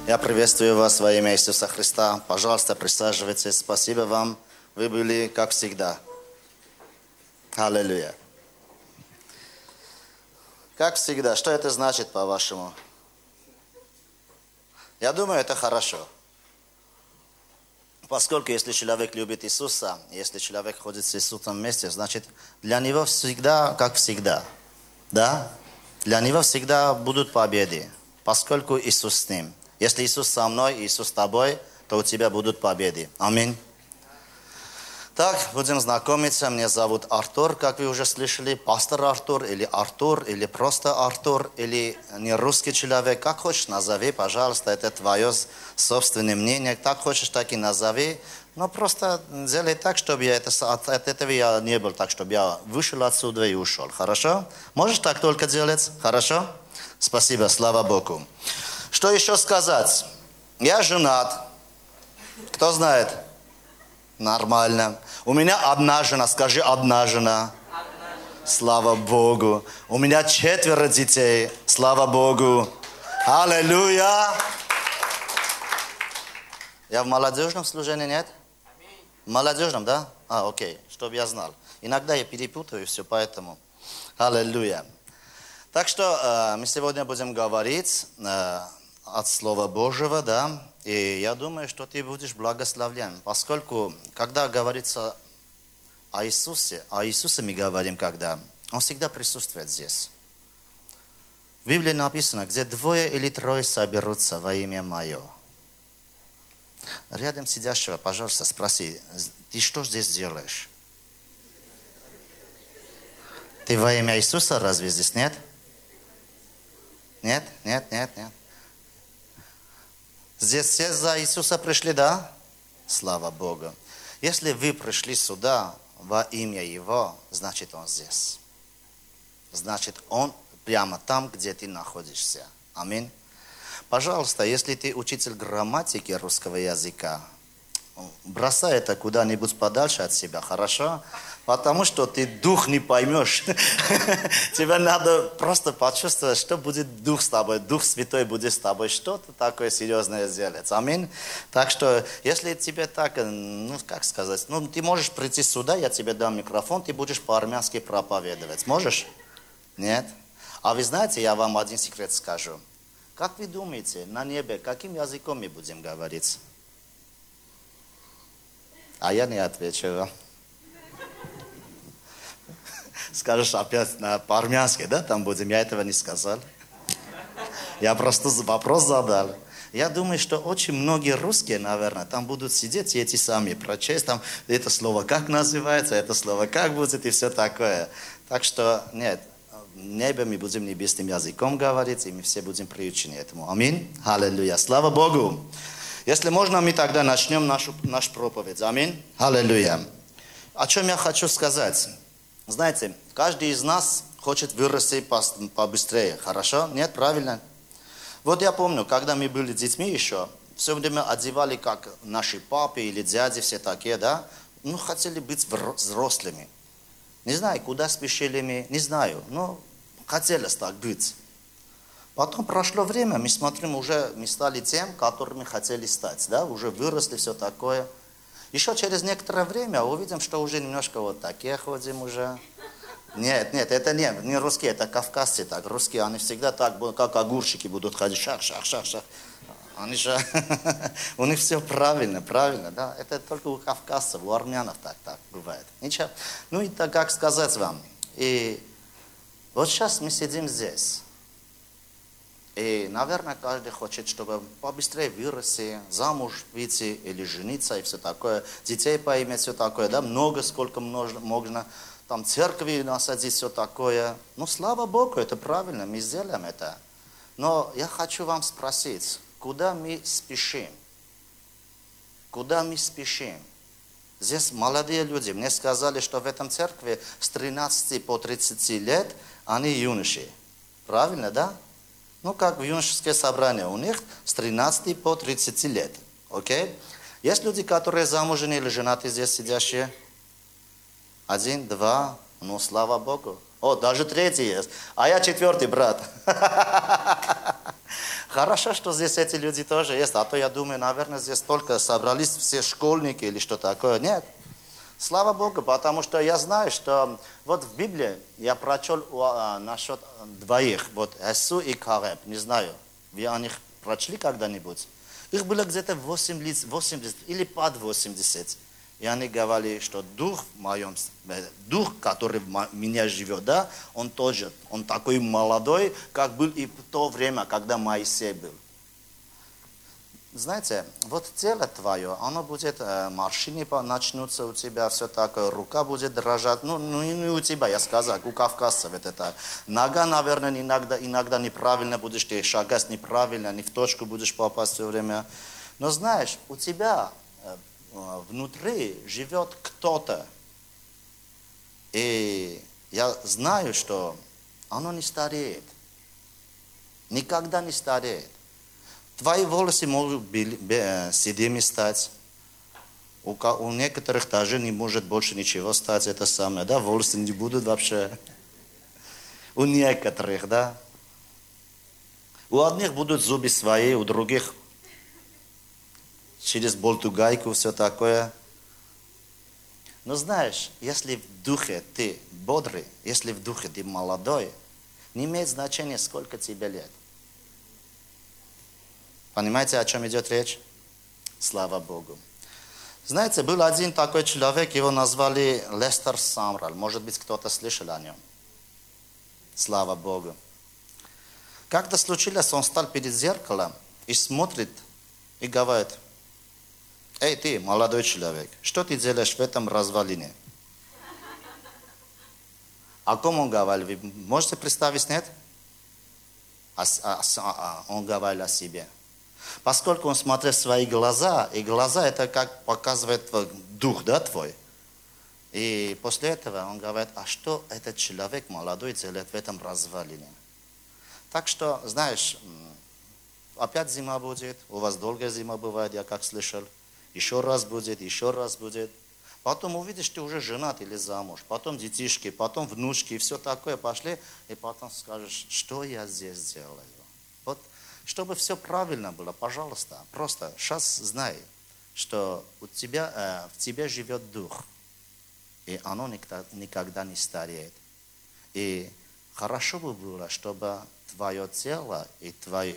Я приветствую вас во имя Иисуса Христа. Пожалуйста, присаживайтесь. Спасибо вам. Вы были, как всегда. Аллилуйя. Как всегда. Что это значит, по-вашему? Я думаю, это хорошо. Поскольку если человек любит Иисуса, если человек ходит с Иисусом вместе, значит, для него всегда, как всегда. Да? Для него всегда будут победы, поскольку Иисус с ним. Если Иисус со мной, Иисус с тобой, то у тебя будут победы. Аминь. Так, будем знакомиться. Меня зовут Артур, как вы уже слышали. Пастор Артур, или просто Артур, или не русский человек. Как хочешь, назови, пожалуйста. Это твое собственное мнение. Так хочешь, так и назови. Но просто делай так, чтобы от этого я не был, так, чтобы я вышел отсюда и ушел. Хорошо? Можешь так только делать? Хорошо? Спасибо, слава Богу. Что еще сказать? Я женат. Кто знает? Нормально. У меня одна жена. Скажи, одна жена. Слава Богу. У меня 4 детей. Слава Богу. Аллилуйя. Я в молодежном служении, нет? В молодежном, да? Окей. Чтобы я знал. Иногда я перепутаю все, поэтому. Аллилуйя. Так что мы сегодня будем говорить от Слова Божьего, да, и я думаю, что ты будешь благословлен, поскольку, когда говорится о Иисусе мы говорим, когда Он всегда присутствует здесь. В Библии написано, где 2 или 3 соберутся во имя Мое. Рядом сидящего, пожалуйста, спроси, ты что здесь делаешь? Ты во имя Иисуса разве здесь нет? Нет, нет, нет, нет. Здесь все за Иисуса пришли, да? Слава Богу. Если вы пришли сюда во имя Его, значит Он здесь. Значит Он прямо там, где ты находишься. Аминь. Пожалуйста, если ты учитель грамматики русского языка, бросай это куда-нибудь подальше от себя, хорошо? Потому что ты дух не поймешь. Тебе надо просто почувствовать, что будет Дух с тобой. Дух Святой будет с тобой. Что-то такое серьезное сделать. Аминь. Так что, если тебе так, как сказать, ты можешь прийти сюда, я тебе дам микрофон, ты будешь по-армянски проповедовать. Можешь? Нет? А вы знаете, я вам один секрет скажу. Как вы думаете, на небе каким языком мы будем говорить? А я не отвечу вам. Скажешь опять по-армянски, да, там будем, я этого не сказал. Я просто вопрос задал. Я думаю, что очень многие русские, наверное, там будут сидеть и эти сами прочесть, там это слово как называется, это слово как будет и все такое. Так что, нет, в небе мы будем небесным языком говорить, и мы все будем приучены этому. Аминь. Аллилуйя. Слава Богу. Если можно, мы тогда начнем нашу проповедь. Аминь. Аллилуйя. О чем я хочу сказать? Знаете, каждый из нас хочет вырасти побыстрее. Хорошо? Нет? Правильно? Вот я помню, когда мы были детьми еще, все время одевали, как наши папы или дяди, все такие, да? Хотели быть взрослыми. Не знаю, куда спешили мы, не знаю, но хотелось так быть. Потом прошло время, мы смотрим, уже мы стали тем, которыми хотели стать, да? Уже выросли, все такое. Еще через некоторое время увидим, что уже немножко вот такие ходим уже. Нет, это не русские, это кавказцы так. Русские, они всегда так, как огурчики будут ходить, шах. Они же, у них все правильно, да. Это только у кавказцев, у армянов так бывает. Ничего. И так как сказать вам. И вот сейчас мы сидим здесь. И, наверное, каждый хочет, чтобы побыстрее вырасти, замуж выйти или жениться и все такое, детей поиметь, все такое, да, много, сколько можно, там церкви насадить, все такое. Слава Богу, это правильно, мы сделаем это. Но я хочу вам спросить, куда мы спешим? Куда мы спешим? Здесь молодые люди, мне сказали, что в этом церкви с 13 по 30 лет они юноши. Правильно, да? Как в юношеское собрание, у них с 13 по 30 лет. Окей? Есть люди, которые замужем или женаты здесь сидящие? 1, 2, слава Богу. Даже 3 есть. А я 4, брат. Хорошо, что здесь эти люди тоже есть, а то я думаю, наверное, здесь только собрались все школьники или что такое. Нет. Слава Богу, потому что я знаю, что вот в Библии я прочел насчет двоих, вот Эсу и Калеб, не знаю, вы о них прочли когда-нибудь? Их было где-то 80 или под 80. И они говорили, что дух в моем, дух, который в меня живет, да, он тоже, он такой молодой, как был и в то время, когда Моисей был. Знаете, вот тело твое, оно будет, морщины начнутся у тебя, все такое, рука будет дрожать, ну не у тебя, я сказал, у кавказцев это так. Нога, наверное, иногда неправильно будешь, ты шагать неправильно, не в точку будешь попасть все время. Но знаешь, у тебя внутри живет кто-то. И я знаю, что оно не стареет. Никогда не стареет. Твои волосы могут седыми стать. У некоторых даже не может больше ничего стать. Это самое, да? Волосы не будут вообще. У некоторых, да? У одних будут зубы свои, у других через болтугайку, все такое. Но знаешь, если в духе ты бодрый, если в духе ты молодой, не имеет значения, сколько тебе лет. Понимаете, о чем идет речь? Слава Богу. Знаете, был один такой человек, его назвали Лестер Самраль. Может быть, кто-то слышал о нем. Слава Богу. Как-то случилось, он стал перед зеркалом и смотрит, и говорит: «Эй, ты, молодой человек, что ты делаешь в этом развалине?» О ком он говорил? Вы можете представить, нет? Он говорил о себе. Поскольку он смотрел в свои глаза, и глаза это как показывает дух, да, твой. И после этого он говорит: а что этот человек молодой делает в этом развалине? Так что, знаешь, опять зима будет, у вас долгая зима бывает, я как слышал. Еще раз будет, еще раз будет. Потом увидишь, ты уже женат или замуж. Потом детишки, потом внучки, и все такое пошли. И потом скажешь: что я здесь делаю? Вот, чтобы все правильно было, пожалуйста, просто сейчас знай, что в тебе живет дух. И оно никогда не стареет. И хорошо бы было, чтобы твое тело и твои...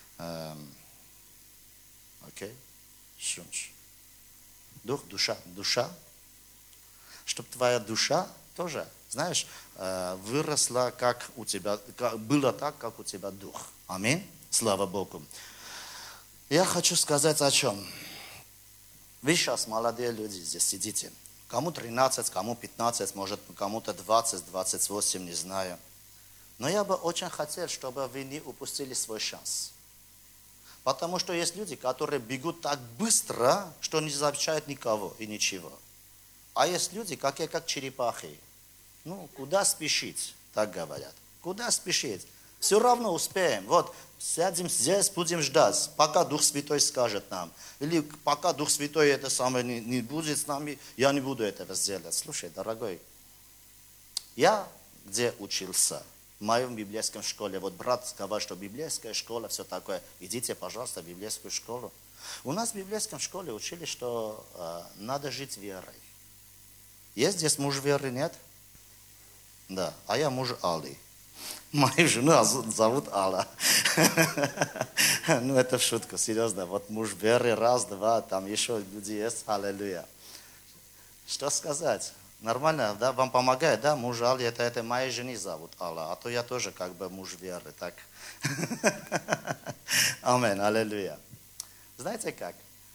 Дух, душа, чтобы твоя душа тоже, знаешь, выросла, как у тебя, было так, как у тебя дух. Аминь. Слава Богу. Я хочу сказать о чем. Вы сейчас молодые люди здесь сидите. Кому 13, кому 15, может кому-то 20, 28, не знаю. Но я бы очень хотел, чтобы вы не упустили свой шанс. Потому что есть люди, которые бегут так быстро, что не замечают никого и ничего. А есть люди, как черепахи. Ну, куда спешить, так говорят. Куда спешить? Все равно успеем. Вот, сядем здесь, будем ждать, пока Дух Святой скажет нам. Или пока Дух Святой это самое не будет с нами, я не буду этого сделать. Слушай, дорогой, я где учился? В моем библейском школе. Вот брат сказал, что библейская школа, все такое. Идите, пожалуйста, в библейскую школу. У нас в библейском школе учили, что надо жить верой. Есть здесь муж веры, нет? Да, а я муж Аллы. Мою жену зовут Алла. Ну, это в шутку, серьезно. Вот муж веры, раз, два, там еще люди есть, аллилуйя. Что сказать? Нормально, да, вам помогает, да, муж Аллы, это моей жены зовут Алла, а то я тоже как бы муж веры, так. Аминь, аллилуйя. Знаете как?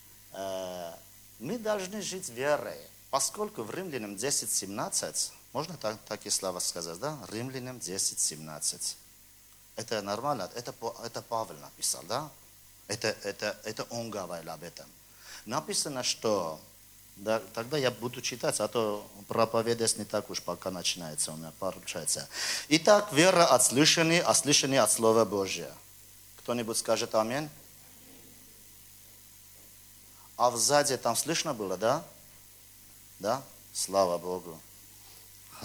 Мы должны жить верой, поскольку в Римлянам 10:17, можно такие слова сказать, да? Римлянам 10:17. Это нормально, это Павел написал, да? Это он говорил об этом. Написано, что... Да, тогда я буду читать, а то проповедовать не так уж пока начинается у меня, получается. Итак, вера от слышания, а слышание от Слова Божия. Кто-нибудь скажет аминь? А сзади там слышно было, да? Да? Слава Богу.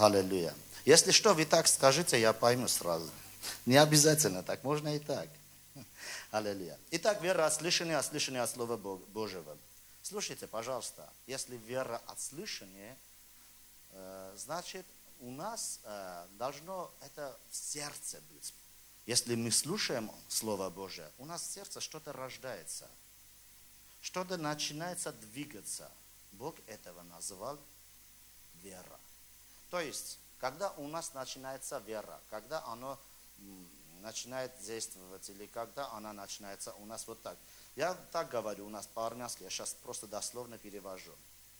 Аллилуйя. Если что, вы так скажите, я пойму сразу. Не обязательно так, можно и так. Аллилуйя. Итак, вера от слышания от Слова Божьего. Слушайте, пожалуйста, если вера от слышания, значит, у нас должно это в сердце быть. Если мы слушаем Слово Божие, у нас в сердце что-то рождается, что-то начинается двигаться. Бог этого назвал вера. То есть, когда у нас начинается вера, когда она начинает действовать, или когда она начинается у нас вот так. Я так говорю у нас по-армянски, я сейчас просто дословно перевожу.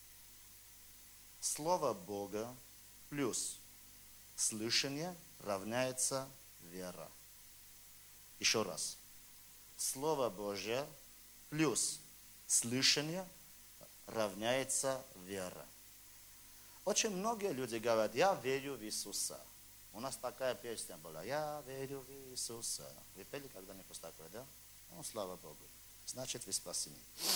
Слово Бога плюс слышание равняется вера. Еще раз. Слово Божье плюс слышание равняется вера. Очень многие люди говорят, я верю в Иисуса. У нас такая песня была, я верю в Иисуса. Вы пели когда-нибудь такое, да? Ну, слава Богу. Значит, вы спасены.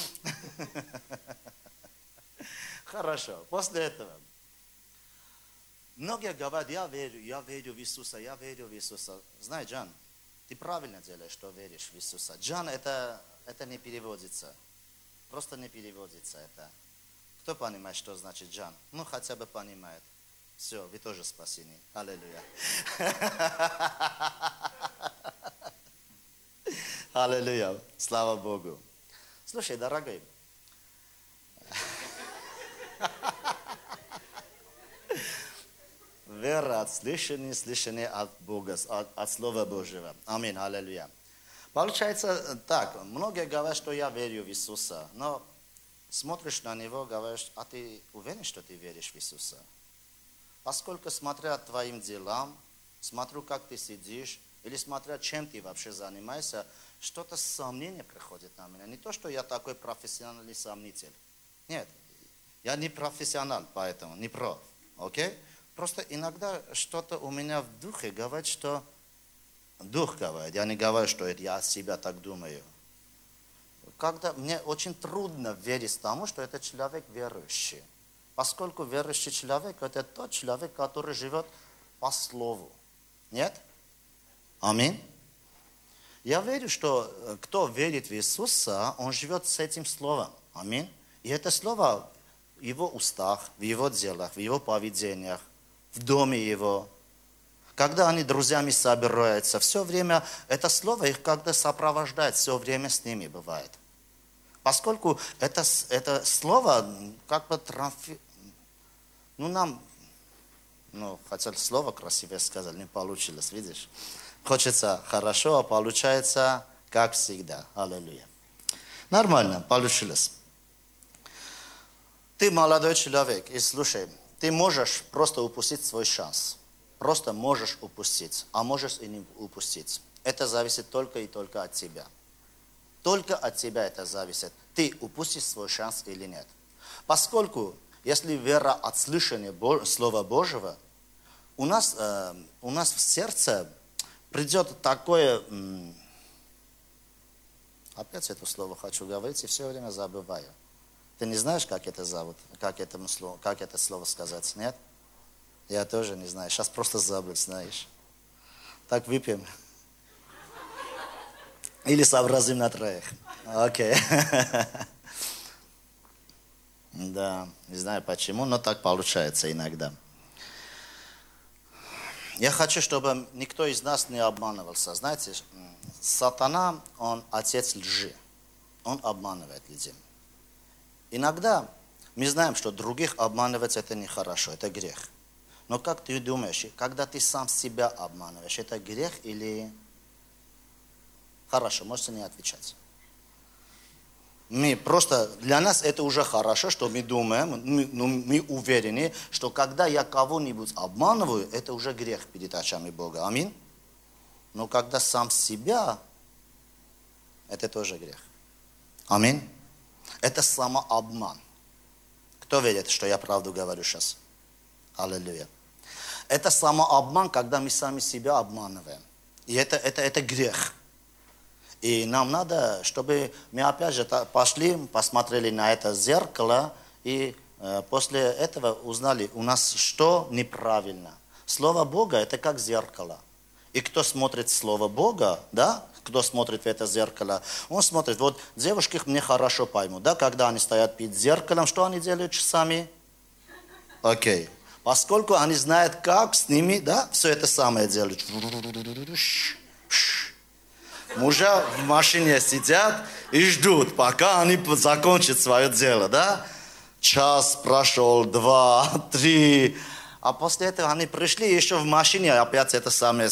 Хорошо. После этого. Многие говорят, я верю в Иисуса, я верю в Иисуса. Знаешь, Джан, ты правильно делаешь, что веришь в Иисуса. Джан, это не переводится. Просто не переводится это. Кто понимает, что значит Джан? Ну, хотя бы понимает. Все, вы тоже спасены. Аллилуйя. Аллилуйя. Слава Богу. Слушай, дорогой. Вера от слышания, слышание от Бога, от Слова Божьего. Аминь. Аллилуйя. Получается так, многие говорят, что я верю в Иисуса, но смотришь на Него, говоришь, а ты уверен, что ты веришь в Иисуса? Поскольку смотря твоим делам, смотрю, как ты сидишь, или смотря, чем ты вообще занимаешься, что-то сомнение приходит на меня. Не то, что я такой профессиональный сомнитель. Нет, я не профессионал, поэтому не проф. Окей? Просто иногда что-то у меня в духе говорит, что дух говорит. Я не говорю, что это я себя так думаю. Когда мне очень трудно верить тому, что это человек верующий. Поскольку верующий человек, это тот человек, который живет по слову. Нет? Аминь. Я верю, что кто верит в Иисуса, он живет с этим словом. Аминь. И это слово в его устах, в его делах, в его поведениях, в доме его. Когда они друзьями собираются, все время это слово их как-то сопровождает, все время с ними бывает. Поскольку это слово как бы хотел слово красивее сказать, не получилось, видишь? Хочется хорошо, а получается как всегда. Аллилуйя. Нормально, получилось. Ты молодой человек, и слушай, ты можешь просто упустить свой шанс. Просто можешь упустить, а можешь и не упустить. Это зависит только и только от тебя. Только от тебя это зависит. Ты упустишь свой шанс или нет. Поскольку, если вера от слышания Слова Божьего, у нас в сердце придет такое... Опять это слово хочу говорить и все время забываю. Ты не знаешь, как это зовут? Как это слово сказать? Нет? Я тоже не знаю. Сейчас просто забыл, знаешь. Так выпьем. Или сообразим на троих. Окей. Да, не знаю почему, но так получается иногда. Я хочу, чтобы никто из нас не обманывался. Знаете, сатана, он отец лжи. Он обманывает людей. Иногда мы знаем, что других обманывать это нехорошо, это грех. Но как ты думаешь, когда ты сам себя обманываешь, это грех или... Хорошо, можете не отвечать. Для нас это уже хорошо, что мы думаем, мы уверены, что когда я кого-нибудь обманываю, это уже грех перед очами Бога. Аминь. Но когда сам себя, это тоже грех. Аминь. Это самообман. Кто верит, что я правду говорю сейчас? Аллилуйя. Это самообман, когда мы сами себя обманываем. И это грех. И нам надо, чтобы мы опять же пошли, посмотрели на это зеркало, и после этого узнали, у нас что неправильно. Слово Бога это как зеркало. И кто смотрит Слово Бога, да, кто смотрит в это зеркало. Он смотрит, вот девушки мне хорошо поймут, да, когда они стоят перед зеркалом, что они делают часами? Окей. Поскольку они знают, как с ними, да, все это самое делают. Мужа в машине сидят и ждут, пока они закончат свое дело, да? Час прошел, 2, 3, а после этого они пришли еще в машине, опять это самое,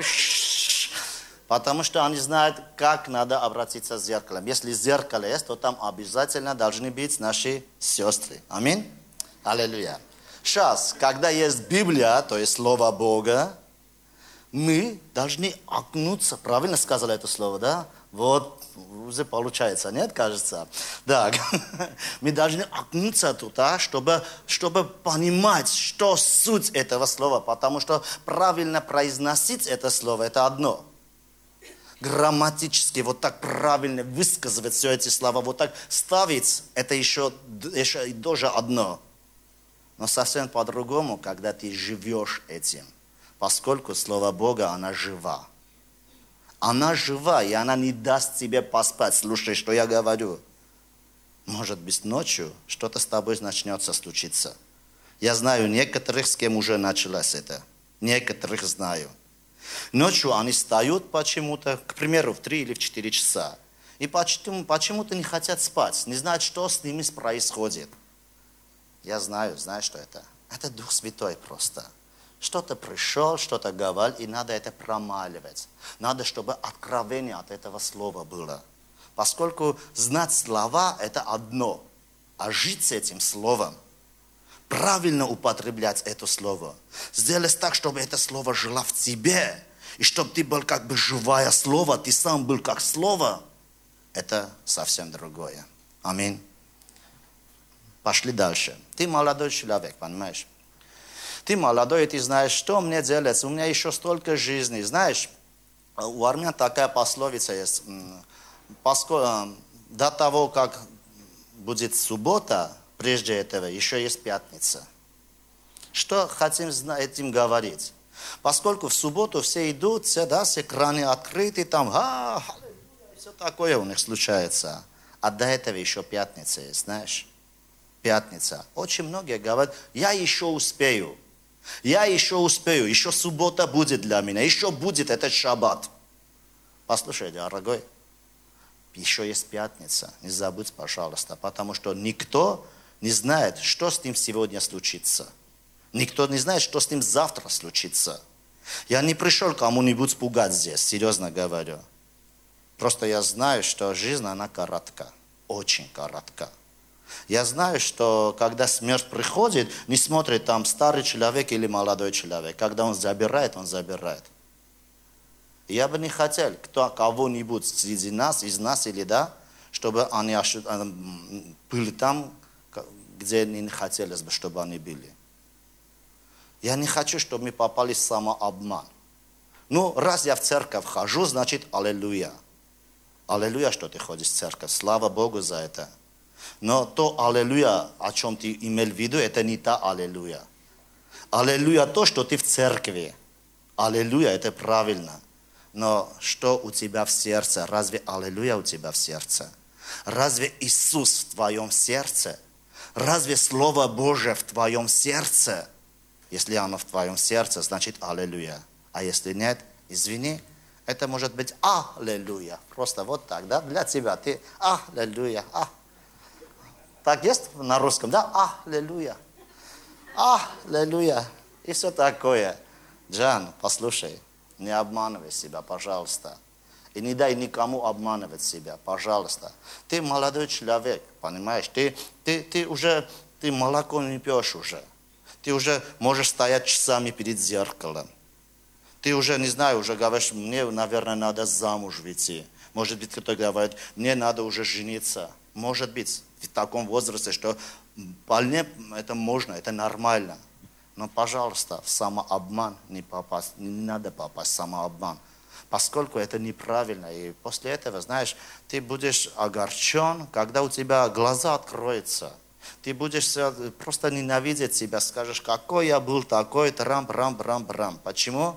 потому что они знают, как надо обратиться с зеркалом. Если зеркало есть, то там обязательно должны быть наши сестры. Аминь. Аллилуйя. Сейчас, когда есть Библия, то есть Слово Бога, мы должны окунуться, правильно сказала это слово, да? Вот, уже получается, нет, кажется? Да, мы должны окунуться туда, чтобы понимать, что суть этого слова, потому что правильно произносить это слово, это одно. Грамматически вот так правильно высказывать все эти слова, вот так ставить, это еще и тоже одно. Но совсем по-другому, когда ты живешь этим. Поскольку Слово Бога, она жива. Она жива, и она не даст тебе поспать. Слушай, что я говорю. Может быть, ночью что-то с тобой начнется случиться. Я знаю некоторых, с кем уже началось это. Некоторых знаю. Ночью они встают почему-то, к примеру, в 3 или в 4 часа. И почему-то не хотят спать, не знают, что с ними происходит. Я знаю, что это? Это Дух Святой просто. Что-то пришел, что-то говорил, и надо это промаливать. Надо, чтобы откровение от этого слова было. Поскольку знать слова – это одно, а жить с этим словом, правильно употреблять это слово, сделать так, чтобы это слово жило в тебе, и чтобы ты был как бы живое слово, ты сам был как слово, это совсем другое. Аминь. Пошли дальше. Ты молодой человек, понимаешь? Ты молодой, и ты знаешь, что мне делать. У меня еще столько жизни. Знаешь, у армян такая пословица есть. До того, как будет суббота, прежде этого еще есть пятница. Что хотим этим говорить? Поскольку в субботу все идут, все экраны открыты, там, все такое у них случается. А до этого еще пятница есть, знаешь? Пятница. Очень многие говорят, я еще успею. Я еще успею, еще суббота будет для меня, еще будет этот шаббат. Послушай, дорогой, еще есть пятница, не забудь, пожалуйста, потому что никто не знает, что с ним сегодня случится. Никто не знает, что с ним завтра случится. Я не пришел кому-нибудь пугать здесь, серьезно говорю. Просто я знаю, что жизнь, она коротка, очень коротка. Я знаю, что когда смерть приходит, не смотрит там старый человек или молодой человек. Когда он забирает, он забирает. Я бы не хотел кого-нибудь среди нас, из нас или да, чтобы они были там, где не хотелось бы, чтобы они были. Я не хочу, чтобы мы попали в самообман. Ну, раз я в церковь хожу, значит, аллилуйя. Аллилуйя, что ты ходишь в церковь. Слава Богу за это. Но то аллилуйя, о чем ты имел в виду, это не та аллилуйя. Аллилуйя то, что ты в церкви. Аллилуйя, это правильно. Но что у тебя в сердце? Разве аллилуйя у тебя в сердце? Разве Иисус в твоем сердце? Разве Слово Божие в твоем сердце? Если оно в твоем сердце, значит аллилуйя. А если нет, извини, это может быть аллилуйя. Просто вот так, да, для тебя. Ты аллилуйя. Так есть на русском, да? Аллилуйя. Аллилуйя. И все такое. Джан, послушай, не обманывай себя, пожалуйста. И не дай никому обманывать себя, пожалуйста. Ты молодой человек, понимаешь? Ты молоко не пьешь уже. Ты уже можешь стоять часами перед зеркалом. Ты уже, не знаю, уже говоришь, мне, наверное, надо замуж выйти. Может быть, кто-то говорит, мне надо уже жениться. Может быть, в таком возрасте, что вполне это можно, это нормально. Но, пожалуйста, в самообман не попасть, не надо попасть в самообман. Поскольку это неправильно. И после этого, знаешь, ты будешь огорчен, когда у тебя глаза откроются. Ты будешь просто ненавидеть себя, скажешь, какой я был такой, трам-брам-брам-брам. Почему?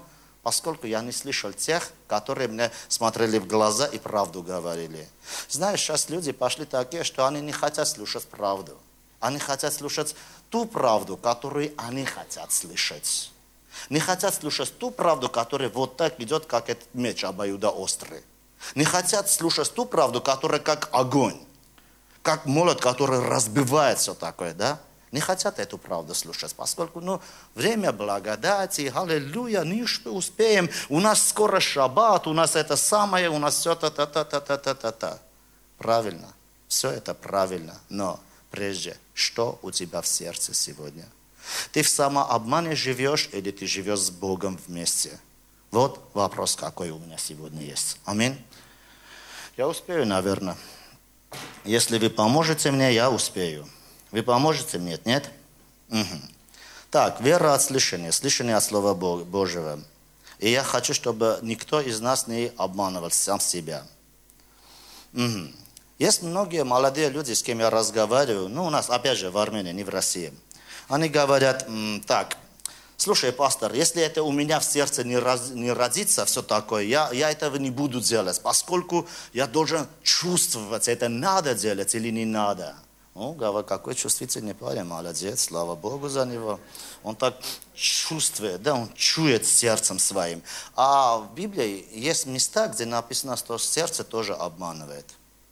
поскольку я не слышал тех, которые мне смотрели в глаза и правду говорили. Знаешь, сейчас люди пошли такие, что они не хотят слушать правду. Они хотят слушать ту правду, которую они хотят слышать. Не хотят слушать ту правду, которая вот так идет, как этот меч обоюдоострый. Не хотят слушать ту правду, которая как огонь, как молот, который разбивает все такое, да? Не хотят эту правду слушать, поскольку, время благодати, аллилуйя, не успеем, у нас скоро шаббат, у нас это самое, у нас все та-та-та-та-та-та-та. Правильно, все это правильно, но прежде, что у тебя в сердце сегодня? Ты в самообмане живешь или ты живешь с Богом вместе? Вот вопрос, какой у меня сегодня есть. Аминь. Я успею, наверное. Если вы поможете мне, я успею. Вы поможете мне? Нет? Угу. Так, вера от слышания, слышание от Слова Божьего. И я хочу, чтобы никто из нас не обманывал сам себя. Угу. Есть многие молодые люди, с кем я разговариваю, у нас, опять же, в Армении, не в России. Они говорят, так, слушай, пастор, если это у меня в сердце не родится, все такое, я этого не буду делать, поскольку я должен чувствовать, это надо делать или не надо. Говорю, какой чувствительный парень, молодец, слава Богу за него. Он так чувствует, да, он чует сердцем своим. А в Библии есть места, где написано, что сердце тоже обманывает.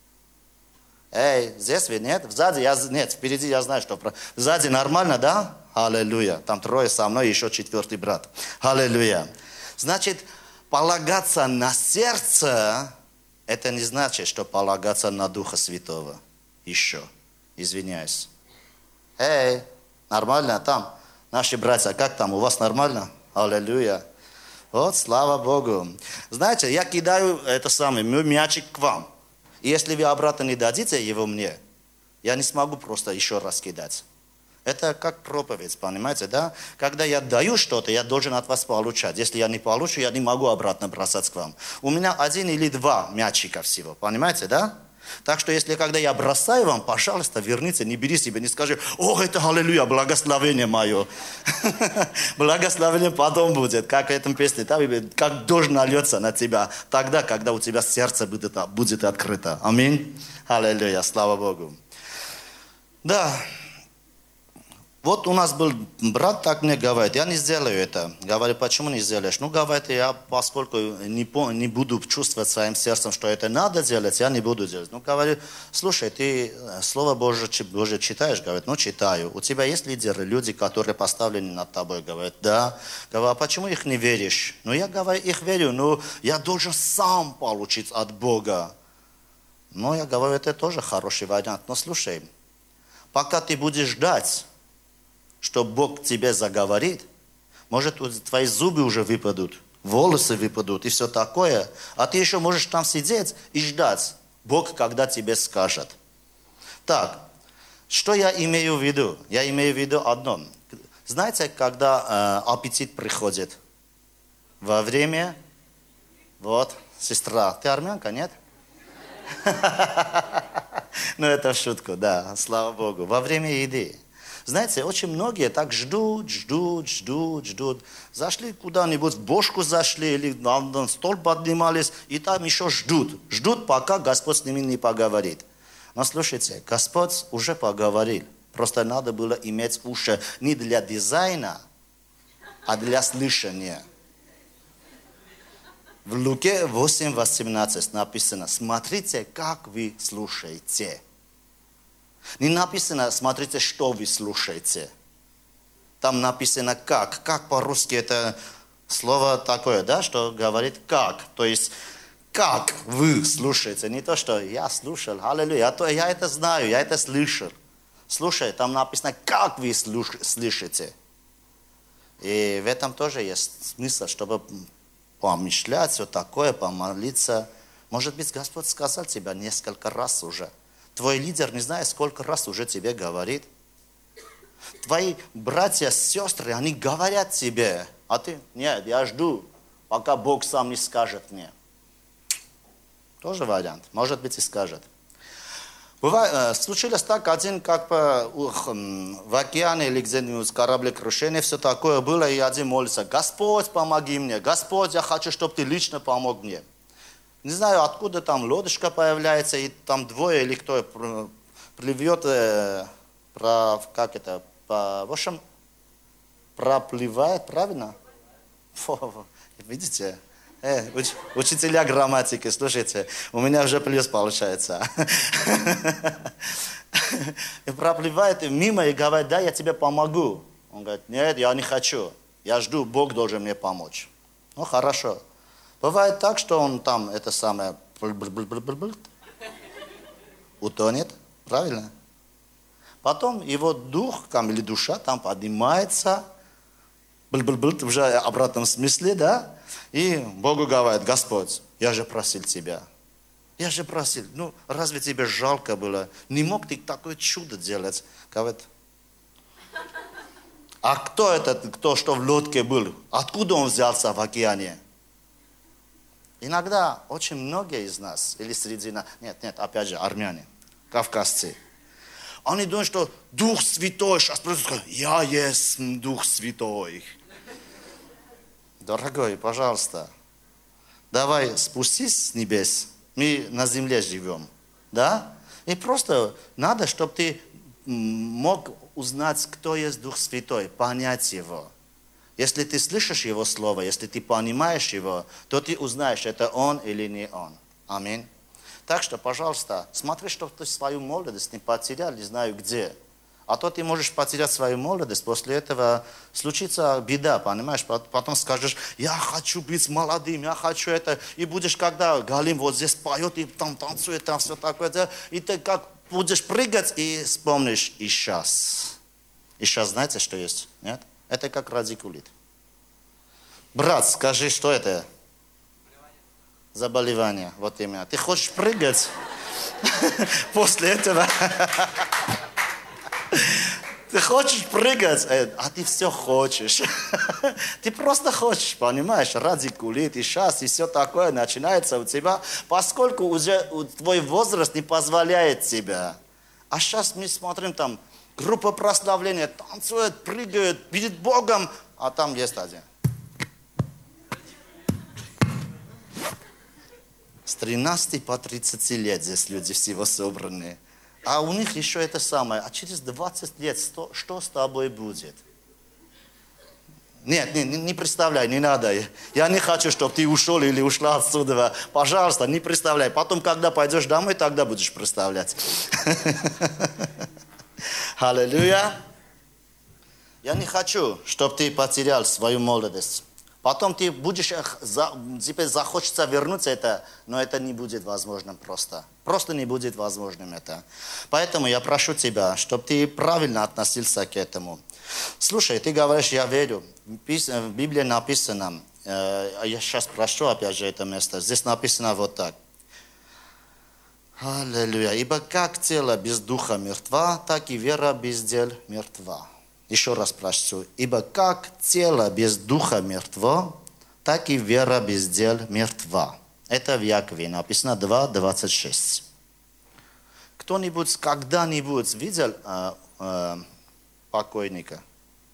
Эй, здесь вы нет? Сзади нет, впереди я знаю, что... Сзади нормально, да? Аллилуйя. Там 3 со мной, еще 4 брат. Аллилуйя. Значит, полагаться на сердце, это не значит, что полагаться на Духа Святого. Еще. Извиняюсь. Эй, нормально там? Наши братья, как там? У вас нормально? Аллилуйя. Вот, слава Богу. Знаете, я кидаю мячик к вам. И если вы обратно не дадите его мне, я не смогу просто еще раз кидать. Это как проповедь, понимаете, да? Когда я даю что-то, я должен от вас получать. Если я не получу, я не могу обратно бросать к вам. У меня 1 или 2 мячика всего, понимаете, да? Так что, если когда я бросаю вам, пожалуйста, верните, не бери себе, не скажи, это аллилуйя, благословение мое. Благословение потом будет, как в этом песне, как дождь нальется на тебя, тогда, когда у тебя сердце будет открыто. Аминь. Аллилуйя, слава Богу. Да. Вот у нас был брат, так мне говорит, я не сделаю это. Говорю, почему не сделаешь? Говорит, я, поскольку не буду чувствовать своим сердцем, что это надо делать, я не буду делать. Говорю, слушай, ты Слово Божие читаешь? Говорит, читаю. У тебя есть лидеры, люди, которые поставлены над тобой? Говорит, да. Говорю, а почему их не веришь? Я говорю, их верю, но я должен сам получить от Бога. Я говорю, это тоже хороший вариант. Но слушай, пока ты будешь ждать, что Бог тебе заговорит, может, твои зубы уже выпадут, волосы выпадут и все такое, а ты еще можешь там сидеть и ждать Бог, когда тебе скажет. Так, что я имею в виду? Я имею в виду одно. Знаете, когда аппетит приходит? Во время... Вот, сестра, ты армянка, нет? Это в шутку, да, слава Богу. Во время еды. Знаете, очень многие так ждут. Зашли куда-нибудь, в бошку зашли, или на стол поднимались, и там еще ждут. Ждут, пока Господь с ними не поговорит. Но слушайте, Господь уже поговорил. Просто надо было иметь уши не для дизайна, а для слышания. В Луке 8:18 написано, смотрите, как вы слушаете. Не написано, смотрите, что вы слушаете. Там написано как. Как по-русски это слово такое, да, что говорит как. То есть, как вы слушаете. Не то, что я слушал, аллилуйя, я это знаю, я это слышал. Слушай, там написано, как вы слышите. И в этом тоже есть смысл, чтобы помышлять, все такое, помолиться. Может быть, Господь сказал тебе несколько раз уже. Твой лидер не знает, сколько раз уже тебе говорит. Твои братья, сестры, они говорят тебе, а ты, нет, я жду, пока Бог сам не скажет мне. Тоже вариант, может быть и скажет. Случилось так, один как бы в океане или где-нибудь кораблекрушение, все такое было, и один молится: Господь, помоги мне, Господь, я хочу, чтобы ты лично помог мне. Не знаю, откуда там лодочка появляется, и там двое или кто плывет, как это, в общем, проплывает, правильно? Видите? Учителя грамматики, слушайте, у меня уже плюс получается. И проплывает мимо и говорит: да, я тебе помогу. Он говорит: нет, я не хочу, я жду, Бог должен мне помочь. Ну, хорошо. Бывает так, что он там, это самое, утонет, правильно? Потом его дух там, или душа там поднимается, уже в обратном смысле, да? И Богу говорит: Господь, я же просил тебя. Я же просил. Ну, разве тебе жалко было? Не мог ты такое чудо делать? Говорит: а кто этот, кто что в лодке был? Откуда он взялся в океане? Иногда очень многие из нас, или среди нас, нет, опять же, армяне, кавказцы, они думают, что Дух Святой, сейчас просто скажут: я есть Дух Святой. Дорогой, пожалуйста, давай спустись с небес, мы на земле живем, да? И просто надо, чтобы ты мог узнать, кто есть Дух Святой, понять Его. Если ты слышишь Его Слово, если ты понимаешь Его, то ты узнаешь, это Он или не Он. Аминь. Так что, пожалуйста, смотри, чтобы ты свою молодость не потерял, не знаю где. А то ты можешь потерять свою молодость, после этого случится беда, понимаешь? Потом скажешь: я хочу быть молодым, я хочу это. И будешь, когда Галим вот здесь поет, и там танцует, там все такое, и ты как будешь прыгать, и вспомнишь: и сейчас. И сейчас знаете, что есть? Нет? Это как радикулит. Брат, скажи, что это? Заболевание. Вот именно. Ты хочешь прыгать? После этого... Ты хочешь прыгать, а ты все хочешь. Ты просто хочешь, понимаешь, радикулит, и сейчас, и все такое начинается у тебя, поскольку уже твой возраст не позволяет тебе. А сейчас мы смотрим, там группа прославления, танцуют, прыгают перед Богом, а там есть один. С 13 по 30 лет здесь люди всего собраны. А у них еще это самое. А через 20 лет что с тобой будет? Нет, не представляй, не надо. Я не хочу, чтобы ты ушел или ушла отсюда. Пожалуйста, не представляй. Потом, когда пойдешь домой, тогда будешь представлять. Аллилуйя. Я не хочу, чтобы ты потерял свою молодость. Потом ты будешь, теперь захочется вернуться это, но это не будет возможным просто. Просто не будет возможным это. Поэтому я прошу тебя, чтобы ты правильно относился к этому. Слушай, ты говоришь: я верю. В Библии написано, я сейчас прошу опять же это место, здесь написано вот так. Аллилуйя. Ибо как тело без духа мертва, так и вера без дел мертва. Еще раз прошу. Ибо как тело без духа мертво, так и вера без дел мертва. Это в Якове написано 2:26. Кто-нибудь когда-нибудь видел покойника?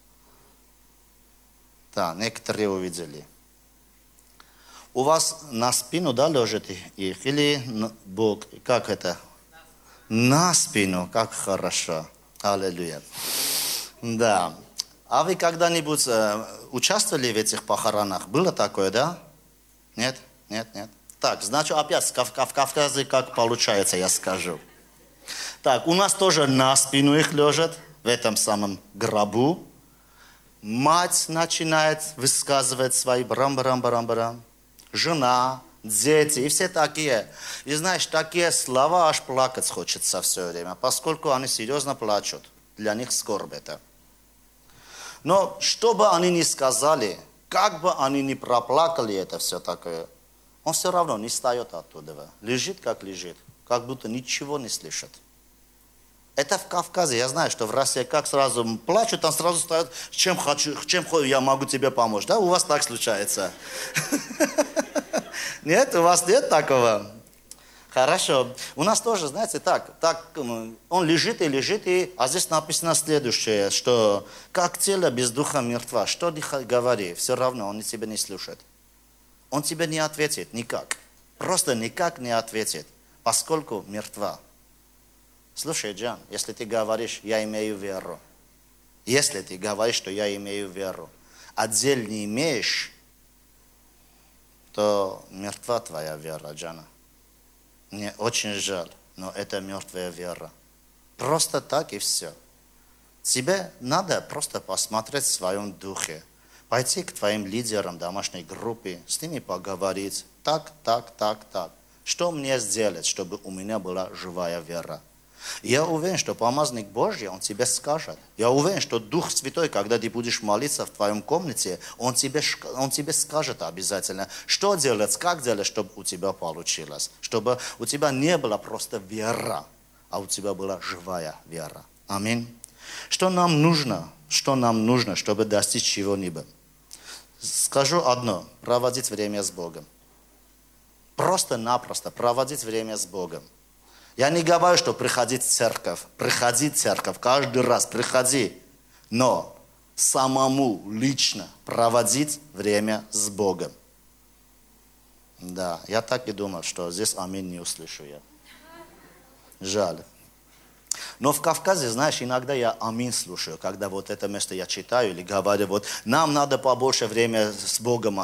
Да, некоторые увидели. У вас на спину, да, лежит их? Или Бог? Как это? На спину. Как хорошо. Аллилуйя. Да. А вы когда-нибудь участвовали в этих похоронах? Было такое, да? Нет? Так, значит, опять в Кавказе как получается, я скажу. Так, у нас тоже на спину их лежат, в этом самом гробу. Мать начинает высказывать свои брам-брам-брам-брам. Жена, дети и все такие. И знаешь, такие слова аж плакать хочется все время, поскольку они серьезно плачут. Для них скорбь это. Но что бы они ни сказали, как бы они ни проплакали это все такое, он все равно не встает оттуда. Лежит, как будто ничего не слышит. Это в Кавказе. Я знаю, что в России как сразу плачут, там сразу встают: чем я могу тебе помочь. Да, у вас так случается. Нет, у вас нет такого? Хорошо. У нас тоже, знаете, он лежит и лежит, а здесь написано следующее, что как тело без духа мертва, что ты говори, все равно он тебя не слушает. Он тебе не ответит никак. Просто никак не ответит, поскольку мертва. Слушай, Джан, если ты говоришь, я имею веру, если ты говоришь, что я имею веру, а дел не имеешь, то мертва твоя вера, Джана. Мне очень жаль, но это мертвая вера. Просто так и все. Тебе надо просто посмотреть в своем духе, пойти к твоим лидерам домашней группы, с ними поговорить. Так. Что мне сделать, чтобы у меня была живая вера? Я уверен, что помазанник Божий, он тебе скажет. Я уверен, что Дух Святой, когда ты будешь молиться в твоем комнате, он тебе скажет обязательно, что делать, как делать, чтобы у тебя получилось. Чтобы у тебя не была просто вера, а у тебя была живая вера. Аминь. Что нам нужно, чтобы достичь чего-либо? Скажу одно, проводить время с Богом. Просто-напросто проводить время с Богом. Я не говорю, что приходить в церковь, каждый раз приходи, но самому лично проводить время с Богом. Да, я так и думал, что здесь аминь не услышу я. Жаль. Но в Кавказе, знаешь, иногда я аминь слушаю, когда вот это место я читаю или говорю, вот нам надо побольше время с Богом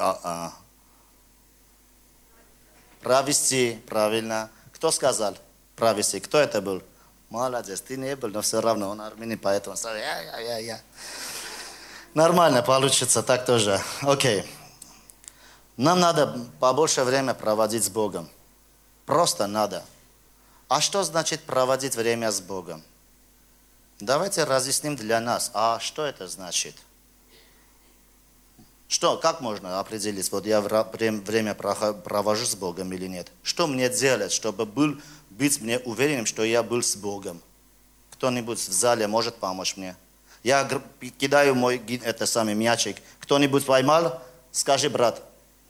провести, правильно. Кто сказал? Провести. Кто это был? Молодец, ты не был, но все равно он армянин, поэтому я. Нормально получится, так тоже. Окей. Нам надо побольше время проводить с Богом. Просто надо. А что значит проводить время с Богом? Давайте разъясним для нас. А что это значит? Как можно определить, вот я время провожу с Богом или нет? Что мне делать, чтобы быть мне уверенным, что я был с Богом? Кто-нибудь в зале может помочь мне? Я кидаю мой мячик. Кто-нибудь поймал? Скажи, брат.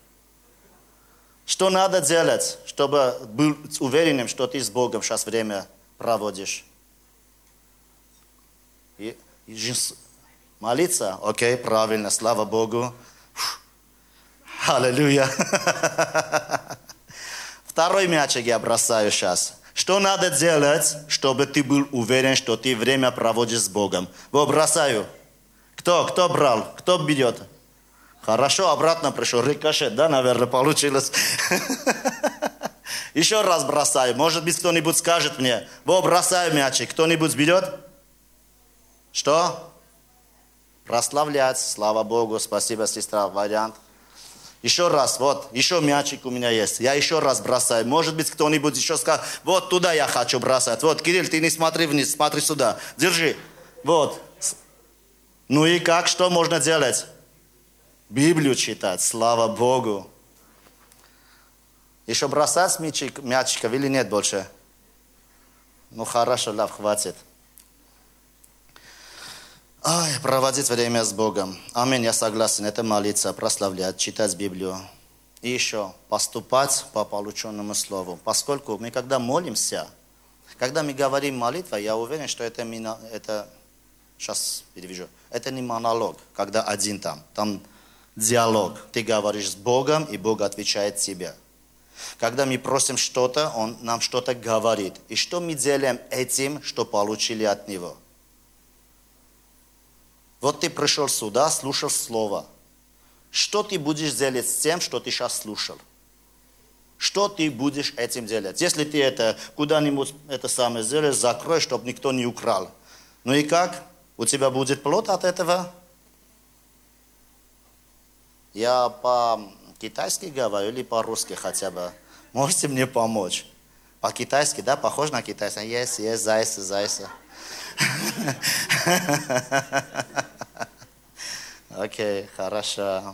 Что надо делать, чтобы быть уверенным, что ты с Богом сейчас время проводишь? Молиться? Окей, правильно, слава Богу. Аллилуйя. Второй мячик я бросаю сейчас. Что надо делать, чтобы ты был уверен, что ты время проводишь с Богом? Вот бросаю. Кто брал? Кто бьет? Хорошо, обратно пришел. Рикошет, да, наверное, получилось. Еще раз бросаю. Может быть, кто-нибудь скажет мне. Вот бросаю мячик. Кто-нибудь бьет? Что? Прославлять. Слава Богу. Спасибо, сестра. Вариант. Еще раз. Вот. Еще мячик у меня есть. Я еще раз бросаю. Может быть, кто-нибудь еще скажет. Вот туда я хочу бросать. Вот, Кирилл, ты не смотри вниз. Смотри сюда. Держи. Вот. Ну и как? Что можно делать? Библию читать. Слава Богу. Еще бросать мячиков или нет больше? Ну хорошо, Лав, хватит. Проводить время с Богом. Аминь, я согласен. Это молиться, прославлять, читать Библию. И еще поступать по полученному слову. Поскольку мы когда молимся, когда мы говорим молитва, я уверен, что это сейчас перевяжу. Это не монолог, когда один там диалог. Ты говоришь с Богом, и Бог отвечает тебе. Когда мы просим что-то, Он нам что-то говорит. И что мы делаем этим, что получили от Него? Вот ты пришел сюда, слушал слово. Что ты будешь делать с тем, что ты сейчас слушал? Что ты будешь этим делать? Если ты это куда-нибудь сделаешь, закрой, чтобы никто не украл. Ну и как? У тебя будет плод от этого? Я по-китайски говорю или по-русски хотя бы? Можете мне помочь? По-китайски, да? Похож на китайский? Есть, зайца. Окей, хорошо.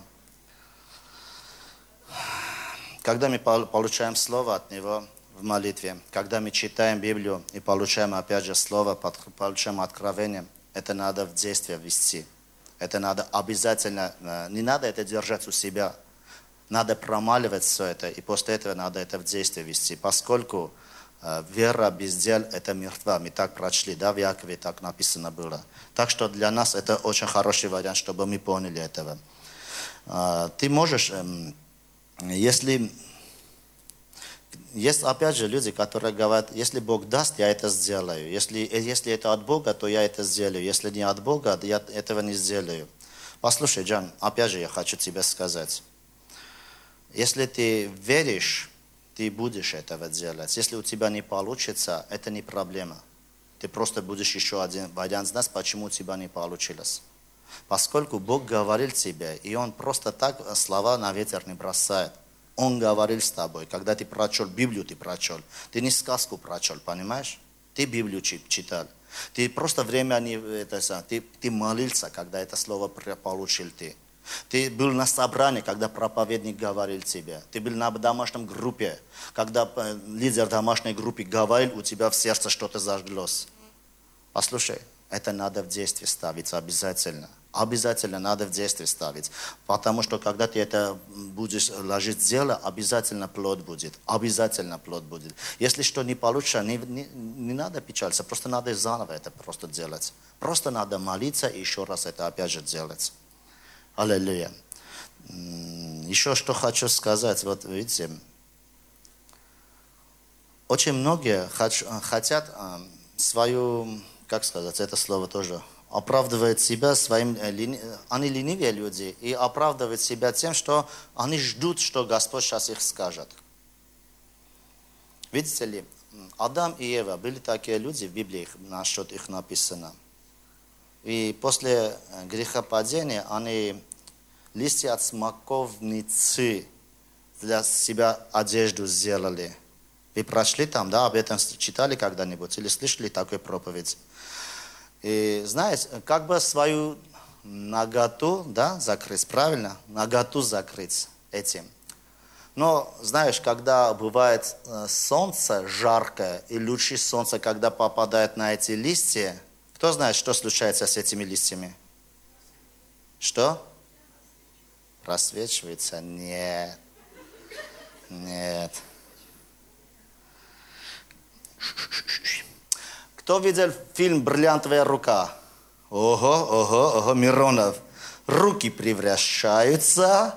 Когда мы получаем слово от Него в молитве, когда мы читаем Библию и получаем опять же слово, получаем откровение, это надо в действие ввести. Это надо обязательно, не надо это держать у себя. Надо промаливать все это, и после этого надо это в действие вести, поскольку вера без дел – это мертва. Мы так прочли, да, в Якове так написано было. Так что для нас это очень хороший вариант, чтобы мы поняли этого. Ты можешь, если... Есть, опять же, люди, которые говорят, если Бог даст, я это сделаю. Если это от Бога, то я это сделаю. Если не от Бога, я этого не сделаю. Послушай, Джан, опять же, я хочу тебе сказать. Если ты веришь, ты будешь этого делать. Если у тебя не получится, это не проблема. Ты просто будешь еще один знать, почему у тебя не получилось. Поскольку Бог говорил тебе, и Он просто так слова на ветер не бросает. Он говорил с тобой. Когда ты прочел Библию, ты прочел. Ты не сказку прочел, понимаешь? Ты Библию читал. Ты просто время ты молился, когда это слово получил ты. Ты был на собрании, когда проповедник говорил тебе. Ты был на домашнем группе, когда лидер домашней группы говорил, у тебя в сердце что-то зажглось. Послушай, это надо в действие ставить обязательно. Обязательно надо в действие ставить. Потому что когда ты это будешь ложить в дело, обязательно плод будет. Обязательно плод будет. Если что не получится, не надо печалиться, просто надо заново это просто делать. Просто надо молиться и еще раз это опять же делать. Аллилуйя. Еще что хочу сказать, вот видите, очень многие хотят свою, как сказать, это слово тоже, оправдывают себя своим, они ленивые люди, и оправдывают себя тем, что они ждут, что Господь сейчас их скажет. Видите ли, Адам и Ева были такие люди, в Библии насчет их написано. И после грехопадения они листья от смоковницы для себя одежду сделали. Вы прошли там, да, об этом читали когда-нибудь или слышали такую проповедь? И знаете, как бы свою наготу, да, закрыть, правильно? Наготу закрыть этим. Но, знаешь, когда бывает солнце жаркое, и лучи солнца, когда попадают на эти листья, кто знает, что случается с этими листьями? Что? Просвечивается? Нет. Нет. Кто видел фильм «Бриллиантовая рука»? Ого, Миронов. Руки превращаются.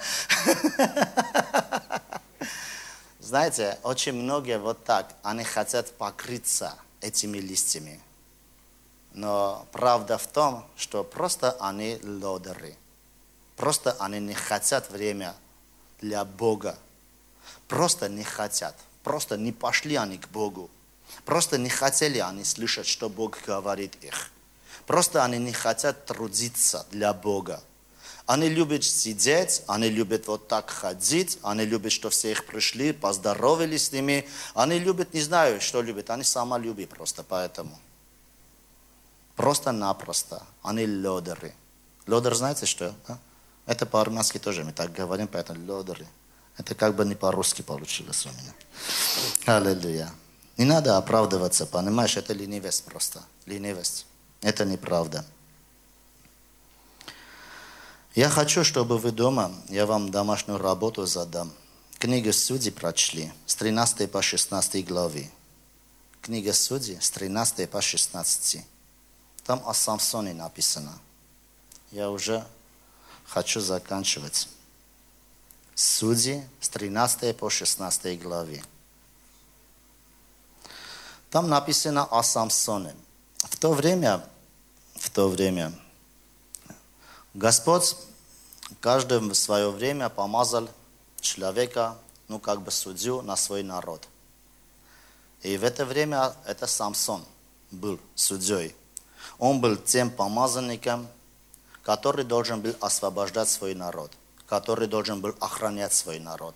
Знаете, очень многие вот так, они хотят покрыться этими листьями. Но правда в том, что просто они лодыри. Просто они не хотят время для Бога. Просто не хотят. Просто не пошли они к Богу. Просто не хотели они слышать, что Бог говорит их. Просто они не хотят трудиться для Бога. Они любят сидеть, они любят вот так ходить, они любят, что все их пришли, поздоровались с ними. Они любят, не знаю, что любят, они самолюбие просто, поэтому. Просто-напросто. Они лодыри. Лодыр знаете что? Да? Это по-армянски тоже мы так говорим, поэтому лодыри. Это как бы не по-русски получилось у меня. Аллилуйя. Не надо оправдываться, понимаешь, это ленивость просто. Ленивость. Это неправда. Я хочу, чтобы вы дома, я вам домашнюю работу задам. Книга Судей прочли, с 13 по 16 главы. Книга Судей, с 13 по 16. Там о Самсоне написано. Я уже хочу заканчивать. Судьи, с 13 по 16 главе. Там написано о Самсоне. В то время Господь каждое в свое время помазал человека, судью на свой народ. И в это время это Самсон был судьей. Он был тем помазанником, который должен был освобождать свой народ, который должен был охранять свой народ.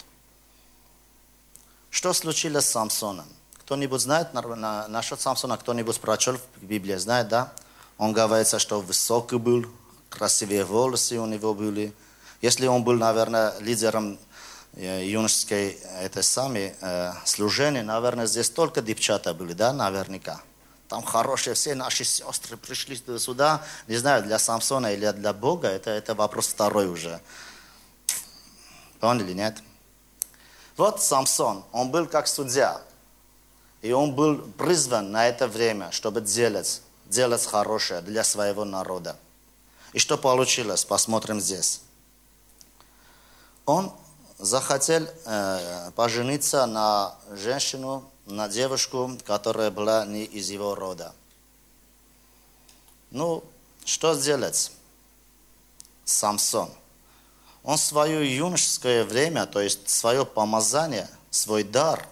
Что случилось с Самсоном? Кто-нибудь знает насчет Самсона? Кто-нибудь прочел в Библии? Знает, да? Он говорится, что высокий был, красивые волосы у него были. Если он был, наверное, лидером юношеской служения, наверное, здесь только девчата были, да, наверняка. Там хорошие, все наши сестры пришли сюда. Не знаю, для Самсона или для Бога, это вопрос второй уже. Поняли, нет? Вот Самсон, он был как судья. И он был призван на это время, чтобы делать хорошее для своего народа. И что получилось? Посмотрим здесь. Он захотел пожениться на женщину, на девушку, которая была не из его рода. Ну, что сделать? Самсон. Он свое юношеское время, то есть свое помазание, свой дар,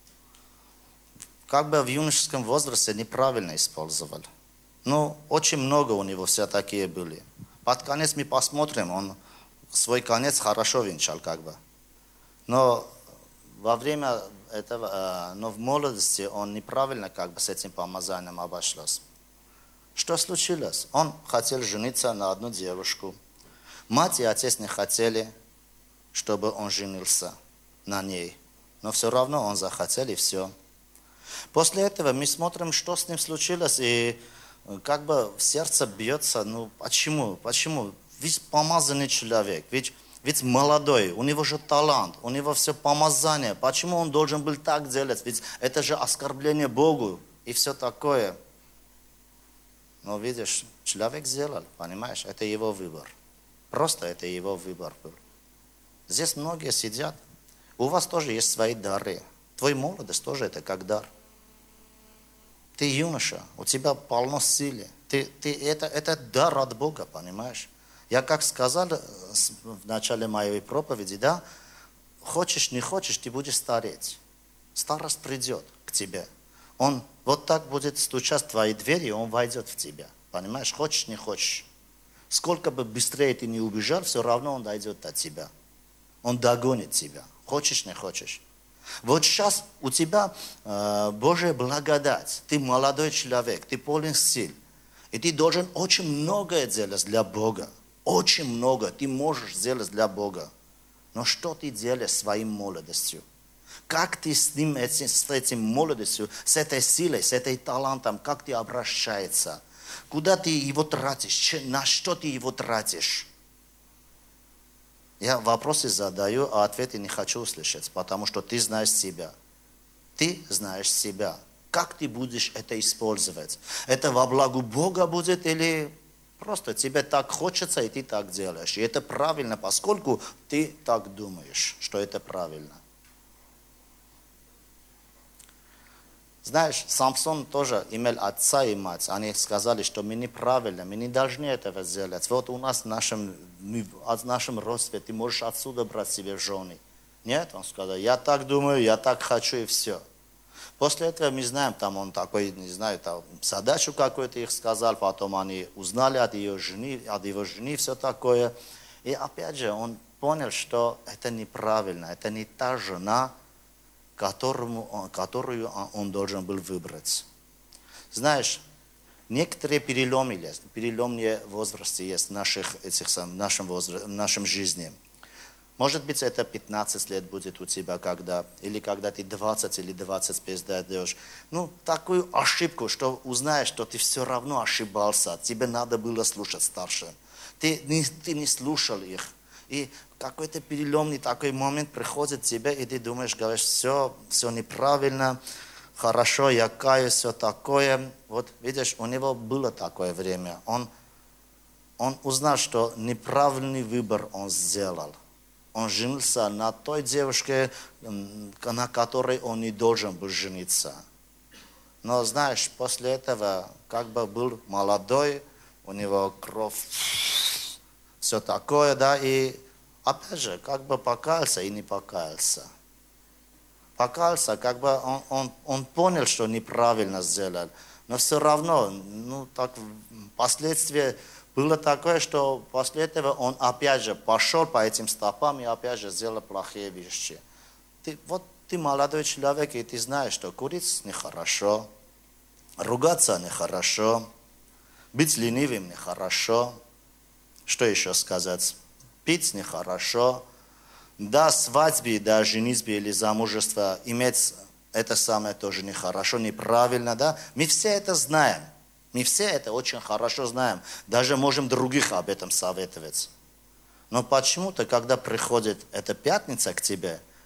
как бы в юношеском возрасте неправильно использовал. Ну, очень много у него все такие были. Под конец мы посмотрим, он свой конец хорошо венчал как бы. Но во время этого, но в молодости он неправильно как бы с этим помазанием обошлось. Что случилось? Он хотел жениться на одну девушку. Мать и отец не хотели, чтобы он женился на ней. Но все равно он захотел, и все. После этого мы смотрим, что с ним случилось, и как бы в сердце бьется, ну почему? Ведь помазанный человек, ведь молодой, у него же талант, у него все помазание. Почему он должен был так делать? Ведь это же оскорбление Богу и все такое. Но видишь, человек сделал, понимаешь, это его выбор. Просто это его выбор был. Здесь многие сидят. У вас тоже есть свои дары. Твой молодость тоже это как дар. Ты юноша, у тебя полно силы. Это дар от Бога, понимаешь? Я как сказал в начале моей проповеди, да, хочешь, не хочешь, ты будешь стареть. Старость придет к тебе. Он вот так будет стучать в твои двери, и он войдет в тебя. Понимаешь, хочешь, не хочешь. Сколько бы быстрее ты не убежал, все равно он дойдет до тебя. Он догонит тебя. Хочешь, не хочешь. Вот сейчас у тебя Божья благодать. Ты молодой человек, ты полон сил. И ты должен очень многое делать для Бога. Очень много ты можешь сделать для Бога. Но что ты делаешь своей молодостью? Как ты с этим молодостью, с этой силой, с этой талантом, как ты обращаешься? Куда ты его тратишь? На что ты его тратишь? Я вопросы задаю, а ответы не хочу услышать, потому что ты знаешь себя. Ты знаешь себя. Как ты будешь это использовать? Это во благо Бога будет или просто тебе так хочется, и ты так делаешь? И это правильно, поскольку ты так думаешь, что это правильно. Знаешь, Самсон тоже имел отца и мать. Они сказали, что мы неправильно, мы не должны этого сделать. Вот у нас в нашем родстве ты можешь отсюда брать себе жены. Нет, он сказал, я так думаю, я так хочу и все. После этого мы знаем, там он такой, не знаю, там задачу какую-то их сказал, потом они узнали от его жены все такое. И опять же он понял, что это неправильно, это не та жена, которую он должен был выбрать. Знаешь, некоторые переломные возрасты есть в нашем жизни. Может быть, это 15 лет будет у тебя, или когда ты 20 или 25 дойдешь. Ну, такую ошибку, что узнаешь, что ты все равно ошибался, тебе надо было слушать старших. Ты не слушал их. И какой-то переломный такой момент приходит к тебе, и ты думаешь, говоришь, все неправильно, хорошо, я каюсь, все такое. Вот видишь, у него было такое время. Он узнал, что неправильный выбор он сделал. Он женился на той девушке, на которой он не должен был жениться. Но знаешь, после этого как бы был молодой, у него кровь, все такое, да, и опять же, как бы покаялся и не покаялся. Покаялся, как бы он понял, что неправильно сделал, но все равно, ну, так, последствия было такое, что после этого он опять же пошел по этим стопам и опять же сделал плохие вещи. Ты молодой человек, и ты знаешь, что курить нехорошо, ругаться нехорошо, быть ленивым нехорошо. Что еще сказать? Пить нехорошо. До свадьбы, до женитьбы или замужества иметь это самое тоже нехорошо, неправильно, да? Мы все это знаем. Мы все это очень хорошо знаем. Даже можем других об этом советовать. Но почему-то, когда приходит эта пятница к тебе,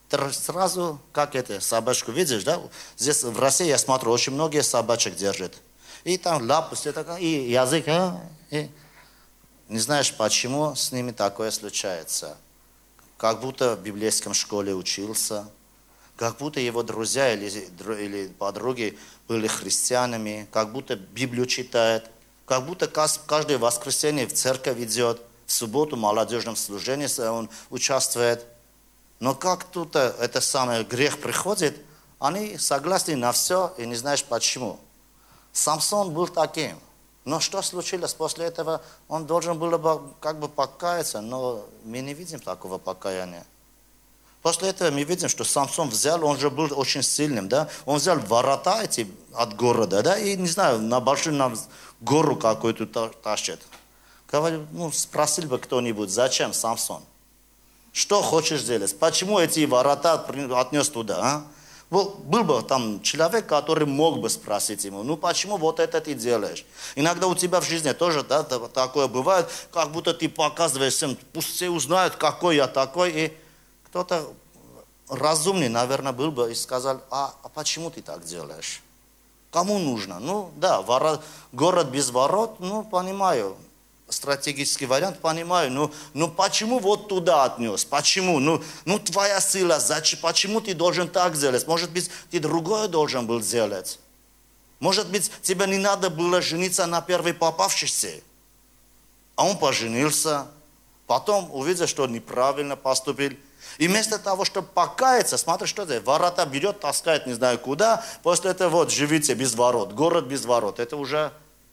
Сразу, как это, собачку видишь, да? Здесь в России, я смотрю, очень многие собачек держат. И там лапу, все такое, и язык, и не знаешь, почему с ними такое случается. Как будто в библейском школе учился, как будто его друзья или подруги были христианами, как будто Библию читает, как будто каждое воскресенье в церковь идет, в субботу в молодежном служении он участвует. Но как тут это самый грех приходит, они согласны на все и не знаешь почему. Самсон был таким. Но что случилось после этого? Он должен был бы как бы покаяться, но мы не видим такого покаяния. После этого мы видим, что Самсон взял, он же был очень сильным, да? Он взял ворота эти от города, да, и, не знаю, на большую гору какую-то тащит. Говорю, спросил бы кто-нибудь, зачем Самсон? Что хочешь сделать? Почему эти ворота отнес туда, а? Был бы там человек, который мог бы спросить ему, почему вот это ты делаешь? Иногда у тебя в жизни тоже такое бывает, как будто ты показываешь всем, пусть все узнают, какой я такой, и кто-то разумный, наверное, был бы и сказал, а почему ты так делаешь? Кому нужно? Город без ворот, понимаю. Стратегический вариант, понимаю, почему вот туда отнес? Почему? Твоя сила, почему ты должен так делать? Может быть, ты другое должен был сделать? Может быть, тебе не надо было жениться на первой попавшейся? А он поженился, потом увидел, что неправильно поступил. И вместо того, чтобы покаяться, смотри, что это, ворота берет, таскает не знаю куда, после этого живите без ворот, город без ворот. Это уже...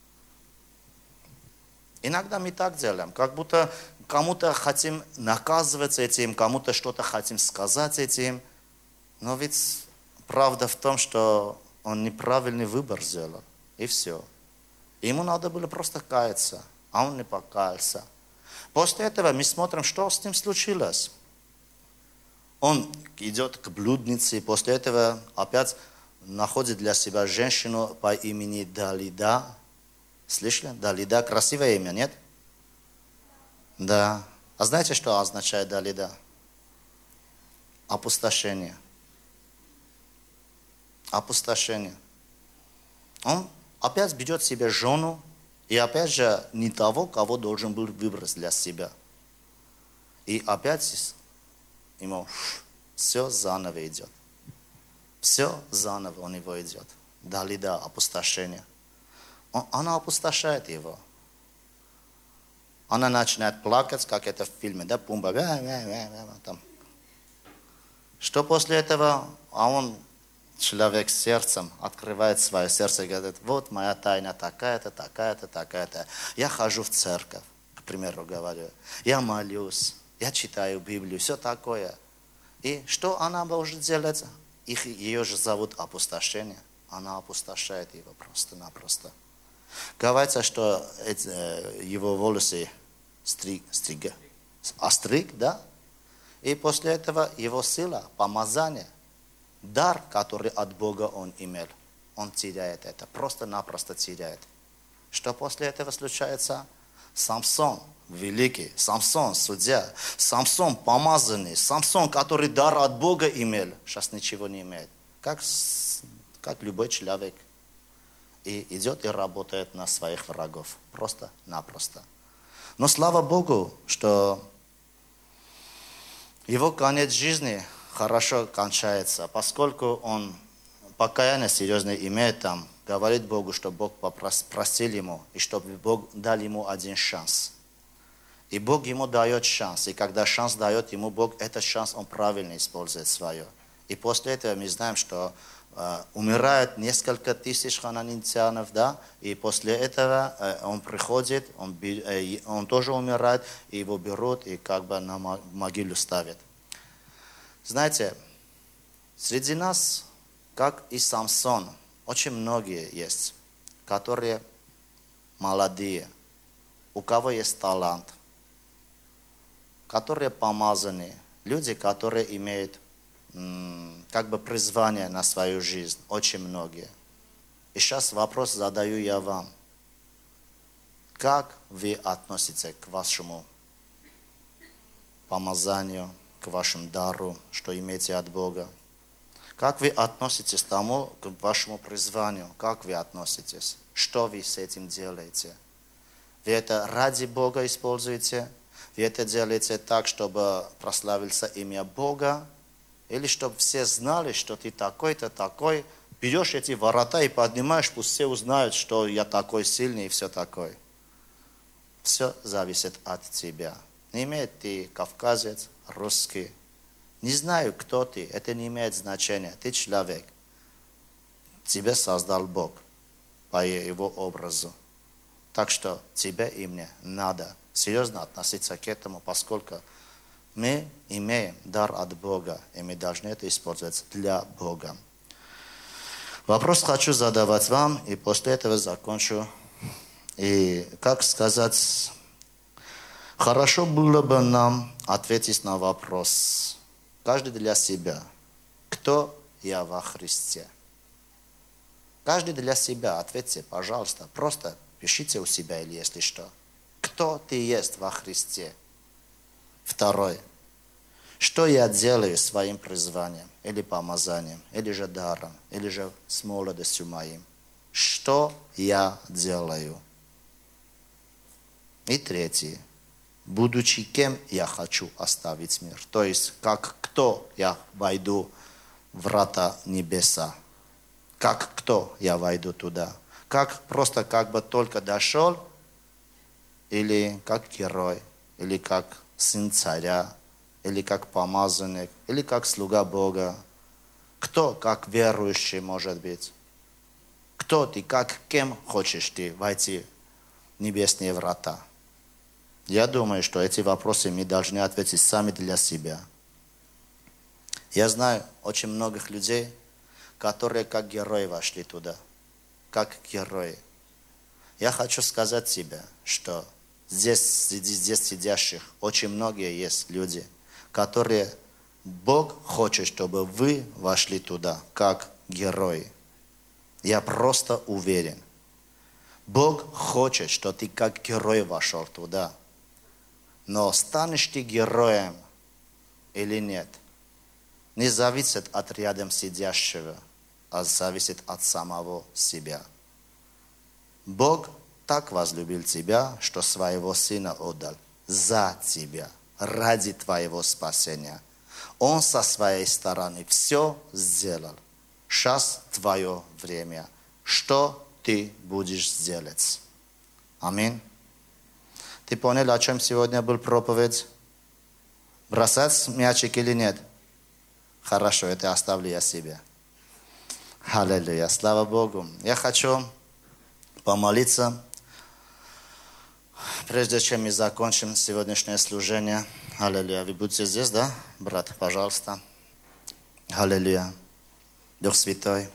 Иногда мы так делаем, как будто кому-то хотим наказывать этим, кому-то что-то хотим сказать этим. Но ведь правда в том, что он неправильный выбор сделал. И все. Ему надо было просто каяться, а он не покаялся. После этого мы смотрим, что с ним случилось. Он идет к блуднице, после этого опять находит для себя женщину по имени Далида. Слышали? Далида, красивое имя, нет? Да. А знаете, что означает Далида? Опустошение. Опустошение. Он опять берет себе жену, и опять же не того, кого должен был выбрать для себя. И опять ему все заново идет. Все заново у него идет. Далида, опустошение. Она опустошает его. Она начинает плакать, как это в фильме, да, Пумба, там. Что после этого? А он, человек с сердцем, открывает свое сердце и говорит, вот моя тайна такая-то, такая-то, такая-то. Я хожу в церковь, к примеру говорю. Я молюсь, я читаю Библию, все такое. И что она может делать? Ее же зовут опустошение. Она опустошает его просто-напросто. Говорится, что его волосы остриг, да? И после этого его сила, помазание, дар, который от Бога он имел, он теряет это, просто-напросто теряет. Что после этого случается? Самсон великий, Самсон судья, Самсон помазанный, Самсон, который дар от Бога имел, сейчас ничего не имеет. Как любой человек. И идет и работает на своих врагов. Просто-напросто. Но слава Богу, что его конец жизни хорошо кончается, поскольку он покаяние серьезное имеет там, говорит Богу, что Бог простил ему, и чтобы Бог дал ему один шанс. И Бог ему дает шанс, и когда шанс дает ему Бог, этот шанс он правильно использует свое. И после этого мы знаем, что умирает несколько тысяч хананитянов, да, и после этого он приходит, он тоже умирает, и его берут и как бы на могилу ставят. Знаете, среди нас, как и Самсон, очень многие есть, которые молодые, у кого есть талант, которые помазаны, люди, которые имеют как бы призвание на свою жизнь, очень многие. И сейчас вопрос задаю я вам. Как вы относитесь к вашему помазанию, к вашему дару, что имеете от Бога? Как вы относитесь к тому, к вашему призванию? Как вы относитесь? Что вы с этим делаете? Вы это ради Бога используете? Вы это делаете так, чтобы прославился имя Бога? Или чтобы все знали, что ты такой-то такой? Берешь эти ворота и поднимаешь, пусть все узнают, что я такой сильный и все такое. Все зависит от тебя. Не имеет ты кавказец, русский. Не знаю, кто ты, это не имеет значения. Ты человек. Тебя создал Бог по Его образу. Так что тебе и мне надо серьезно относиться к этому, поскольку мы имеем дар от Бога, и мы должны это использовать для Бога. Вопрос хочу задавать вам, и после этого закончу. И как сказать, хорошо было бы нам ответить на вопрос, каждый для себя, кто я во Христе? Каждый для себя ответьте, пожалуйста, просто пишите у себя или если что. Кто ты есть во Христе? Второй. Что я делаю своим призванием, или помазанием, или же даром, или же с молодостью моим? Что я делаю? И третий. Будучи кем я хочу оставить мир. То есть, как кто я войду в врата небеса. Как кто я войду туда. Как просто как бы только дошел, или как герой, или как сын царя, или как помазанник, или как слуга Бога. Кто как верующий может быть? Кто ты, как кем хочешь ты войти в небесные врата? Я думаю, что эти вопросы мы должны ответить сами для себя. Я знаю очень многих людей, которые как герои вошли туда. Как герои. Я хочу сказать тебе, что здесь сидящих очень многие есть люди, которые Бог хочет, чтобы вы вошли туда, как герои. Я просто уверен. Бог хочет, чтобы ты как герой вошел туда. Но станешь ты героем или нет, не зависит от рядом сидящего, а зависит от самого себя. Бог так возлюбил тебя, что своего Сына отдал за тебя, ради твоего спасения. Он со своей стороны все сделал. Сейчас твое время. Что ты будешь делать? Аминь. Ты понял, о чем сегодня был проповедь? Бросать мячик или нет? Хорошо, это оставлю я себе. Аллилуйя, слава Богу. Я хочу помолиться, прежде чем мы закончим сегодняшнее служение. Аллилуйя. Вы будете здесь, да, брат? Пожалуйста. Аллилуйя. Дух Святой.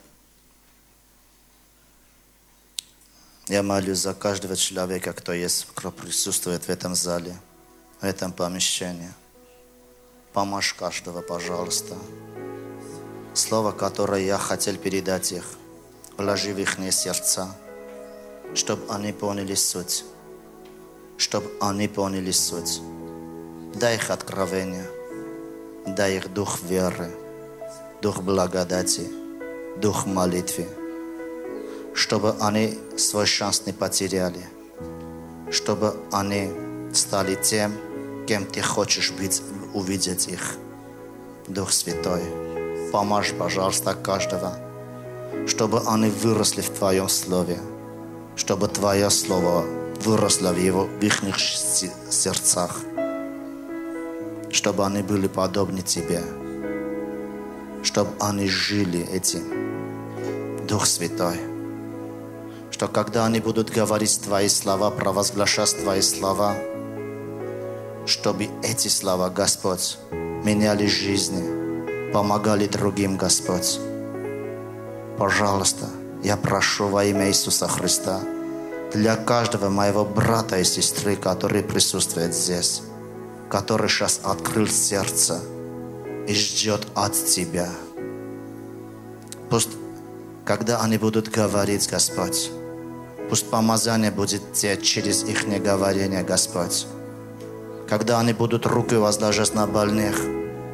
Я молюсь за каждого человека, кто есть, кто присутствует в этом зале, в этом помещении. Помажь каждого, пожалуйста. Слово, которое я хотел передать их, вложи в их сердца, чтобы они поняли суть. Чтобы они поняли суть. Дай их откровение, дай их дух веры, дух благодати, дух молитвы, чтобы они свой шанс не потеряли, чтобы они стали тем, кем ты хочешь быть, увидеть их. Дух Святой, помажь, пожалуйста, каждого, чтобы они выросли в Твоем Слове, чтобы Твое Слово выросло в их сердцах, чтобы они были подобны Тебе, чтобы они жили этим. Дух Святой, что когда они будут говорить Твои слова, провозглашать Твои слова, чтобы эти слова, Господь, меняли жизни, помогали другим, Господь. Пожалуйста, я прошу во имя Иисуса Христа, для каждого моего брата и сестры, который присутствует здесь, который сейчас открыл сердце и ждет от Тебя. Пусть, когда они будут говорить, Господь, пусть помазание будет течь через их говорение, Господь. Когда они будут руки возложить на больных,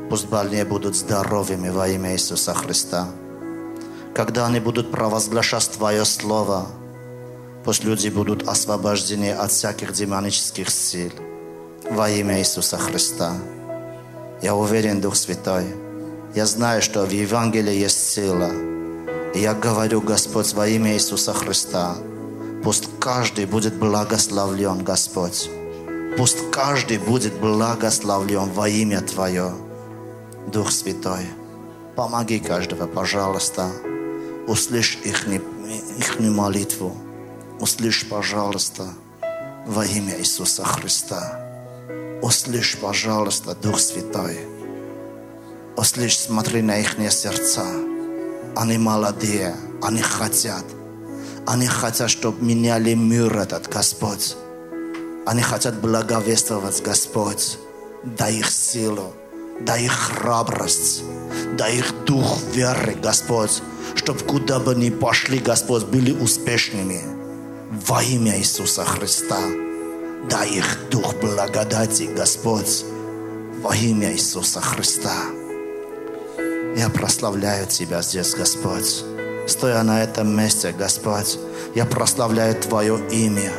Пусть больные будут здоровыми во имя Иисуса Христа. Когда они будут провозглашать Твое Слово, пусть люди будут освобождены от всяких демонических сил во имя Иисуса Христа. Я уверен, Дух Святой, я знаю, что в Евангелии есть сила. И я говорю, Господь, во имя Иисуса Христа, пусть каждый будет благословлен, Господь. Пусть каждый будет благословлен во имя Твое. Дух Святой, помоги каждого, пожалуйста. Услышь их молитву. Услышь, пожалуйста, во имя Иисуса Христа. Услышь, пожалуйста, Дух Святой. Услышь, смотри на их сердца. Они молодые, они хотят. Они хотят, чтобы меняли мир этот, Господь. Они хотят благовествовать, Господь. Дай их силу, дай их храбрость, дай их дух веры, Господь, чтобы куда бы ни пошли, Господь, были успешными. Во имя Иисуса Христа. Дай их дух благодати, Господь, во имя Иисуса Христа. Я прославляю Тебя здесь, Господь. Стоя на этом месте, Господь, я прославляю Твое имя,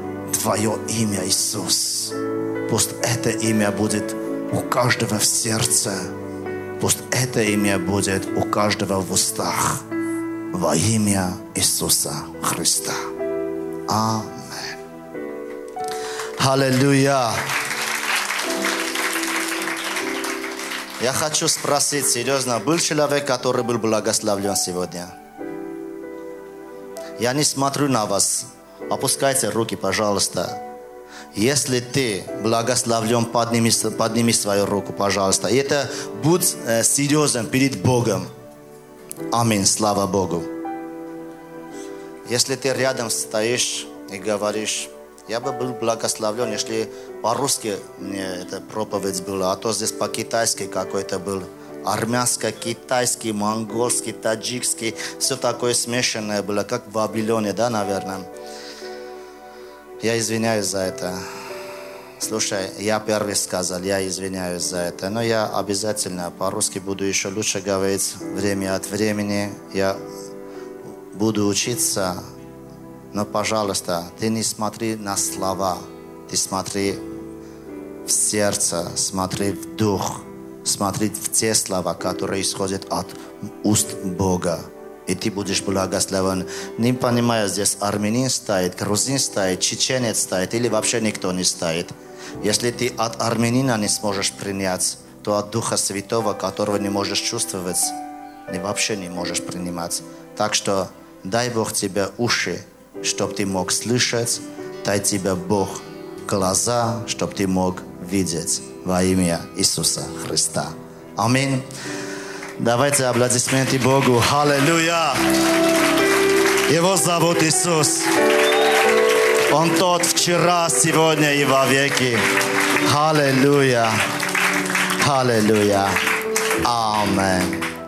Иисус. Пусть это имя будет у каждого в сердце. Пусть это имя будет у каждого в устах. Во имя Иисуса Христа. Аминь. Аллилуйя. Я хочу спросить, серьезно, был человек, который был благословлен сегодня? Я не смотрю на вас. Опускайте руки, пожалуйста. Если ты благословлен, подними свою руку, пожалуйста. И это будь серьезен перед Богом. Аминь, слава Богу. Если ты рядом стоишь и говоришь, я бы был благословлен, если по-русски мне эта проповедь была, а то здесь по-китайски какой-то был. Армянский, китайский, монгольский, таджикский, все такое смешанное было, как в Вавилоне, да, наверное. Я извиняюсь за это. Слушай, я первый сказал, я извиняюсь за это. Но я обязательно по-русски буду еще лучше говорить время от времени. Я буду учиться. Но, пожалуйста, ты не смотри на слова. Ты смотри в сердце, смотри в дух. Смотри в те слова, которые исходят от уст Бога. И ты будешь благословен. Не понимаю, здесь армянин стоит, грузин стоит, чеченец стоит, или вообще никто не стоит. Если ты от армянина не сможешь принять, то от Духа Святого, которого не можешь чувствовать, вообще не можешь принимать. Так что дай Бог тебе уши, чтобы ты мог слышать. Дай тебе Бог глаза, чтобы ты мог видеть во имя Иисуса Христа. Аминь. Давайте аплодисменты Богу. Аллилуйя. Его зовут Иисус. Он тот вчера, сегодня и во веки. Аллилуйя. Аллилуйя. Аминь.